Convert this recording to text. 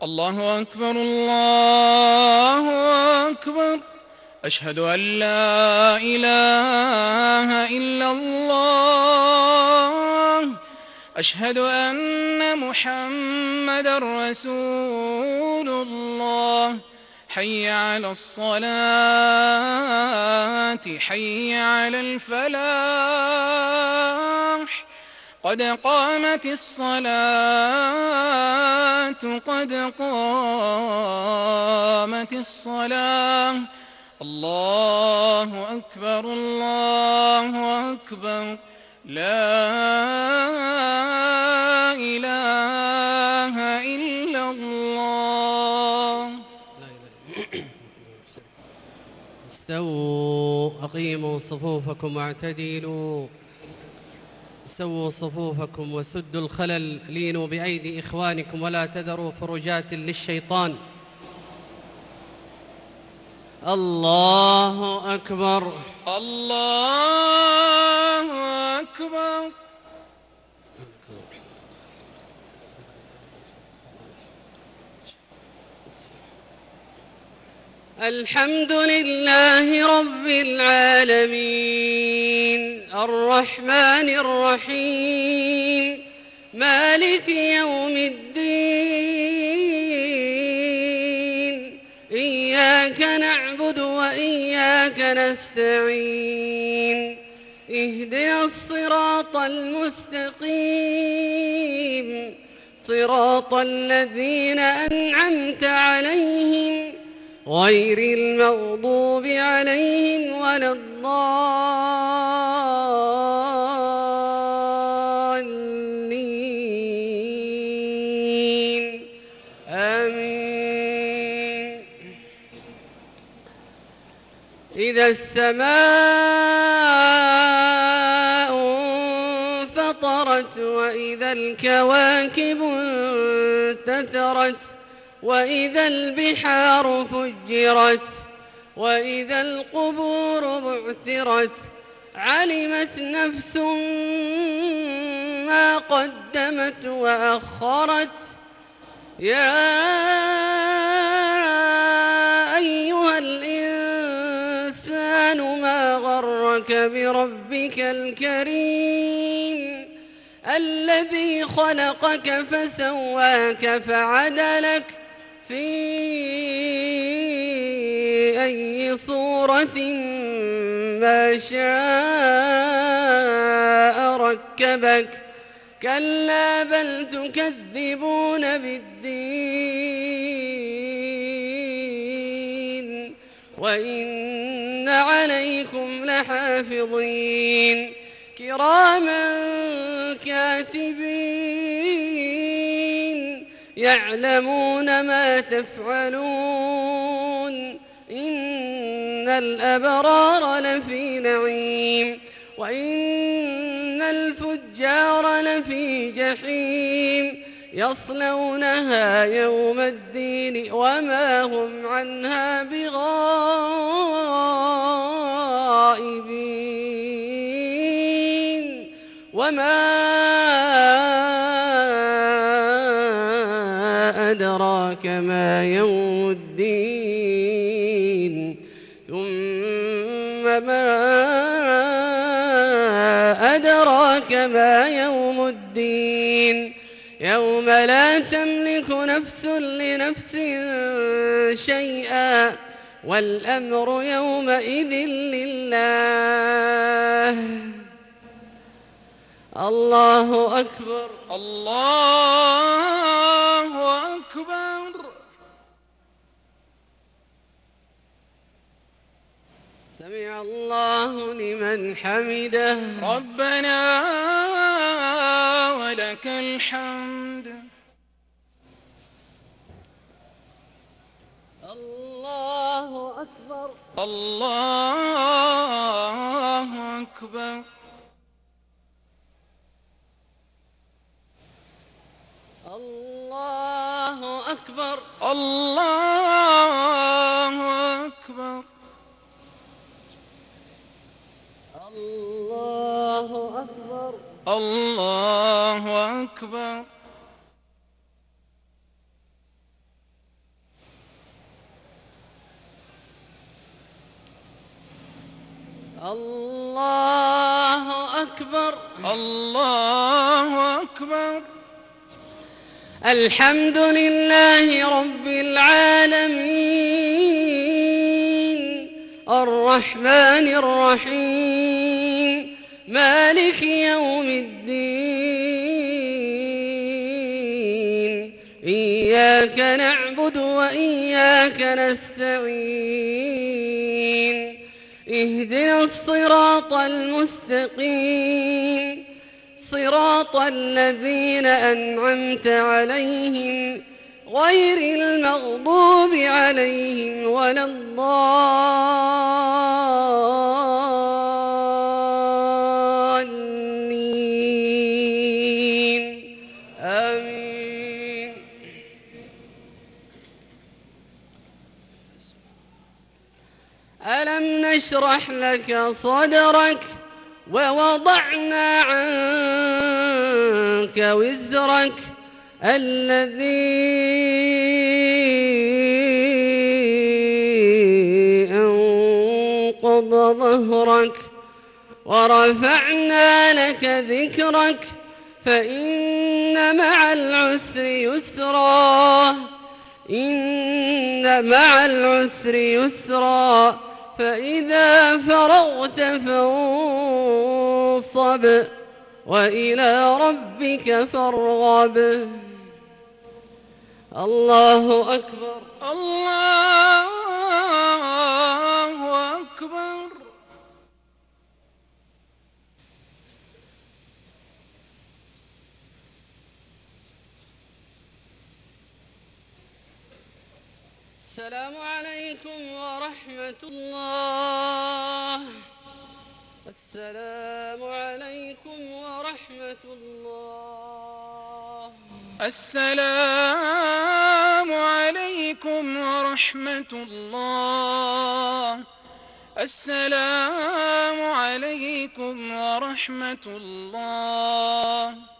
الله أكبر الله أكبر. أشهد أن لا إله إلا الله. أشهد أن محمدًا رسول الله. حي على الصلاة حي على الفلاح. قد قامت الصلاة قد قامت الصلاة. الله أكبر الله أكبر. لا إله إلا الله. استووا أقيموا صفوفكم واعتدلوا. سووا صفوفكم وسدوا الخلل. لينوا بأيدي إخوانكم ولا تذروا فرجات للشيطان. الله أكبر الله أكبر. الحمد لله رب العالمين الرحمن الرحيم مالك يوم الدين. إياك نعبد وإياك نستعين. اهدنا الصراط المستقيم صراط الذين أنعمت عليهم غير المغضوب عليهم ولا الضالين. آمين. إذا السماء انفطرت وإذا الكواكب انتثرت وإذا البحار فجرت وإذا القبور بعثرت. علمت نفس ما قدمت وأخرت. يا أيها الإنسان ما غرك بربك الكريم الذي خلقك فسواك فعدلك في أي صورة ما شاء ركبك. كلا بل تكذبون بالدين وإن عليكم لحافظين كراما كاتبين يعلمون ما تفعلون. إن الأبرار لفي نعيم وإن الفجار لفي جحيم يصلونها يوم الدين وما هم عنها بغائبين. وما أدراك ما يوم الدين. ثم ما أدراك ما يوم الدين. يوم لا تملك نفس لنفس شيئا والأمر يومئذ لله. الله أكبر الله أكبر. سمع الله لمن حمده. ربنا ولك الحمد. الله أكبر الله أكبر. الله أكبر الله أكبر. الله أكبر الله أكبر. الله أكبر. الله أكبر. الحمد لله رب العالمين الرحمن الرحيم مالك يوم الدين إياك نعبد وإياك نستعين اهدنا الصراط المستقيم صراط الذين أنعمت عليهم غير المغضوب عليهم ولا الضالين آمين. ألم نشرح لك صدرك ووضعنا عنك وزرك الذي أنقض ظهرك ورفعنا لك ذكرك فإن مع العسر يسرا إن مع العسر يسرا فإذا فرغت فانصب وإلى ربك فارغب. الله أكبر. الله أكبر. السلام عليكم ورحمة الله. السلام عليكم ورحمة الله. السلام عليكم ورحمة الله. السلام عليكم ورحمة الله.